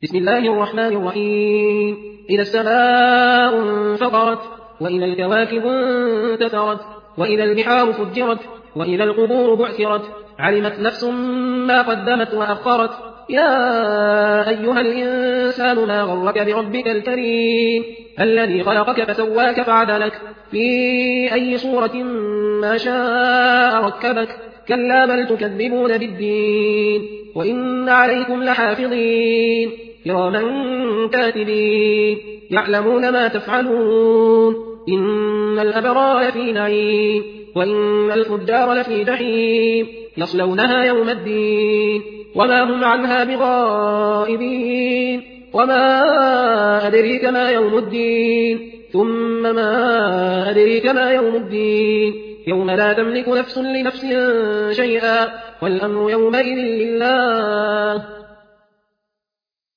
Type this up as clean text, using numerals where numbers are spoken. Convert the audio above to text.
بسم الله الرحمن الرحيم. إذا السماء انفطرت، وإذا الكواكب انتثرت، وإذا البحار فجرت، وإذا القبور بعثرت، علمت نفس ما قدمت وأخرت. يا أيها الإنسان ما غرك بربك الكريم الذي خلقك فسواك فعدلك في أي صورة ما شاء ركبك. كلا بل تكذبون بالدين، وإن عليكم لحافظين كراما كاتبين يعلمون ما تفعلون. إن الأبرار لفي نعيم، وإن الفجار لفي جحيم يصلونها يوم الدين وما هم عنها بغائبين. وما أدريك ما يوم الدين، ثم ما أدريك ما يوم الدين. يوم لا تملك نفس لنفس شيئا، والأمر يومئذ لله.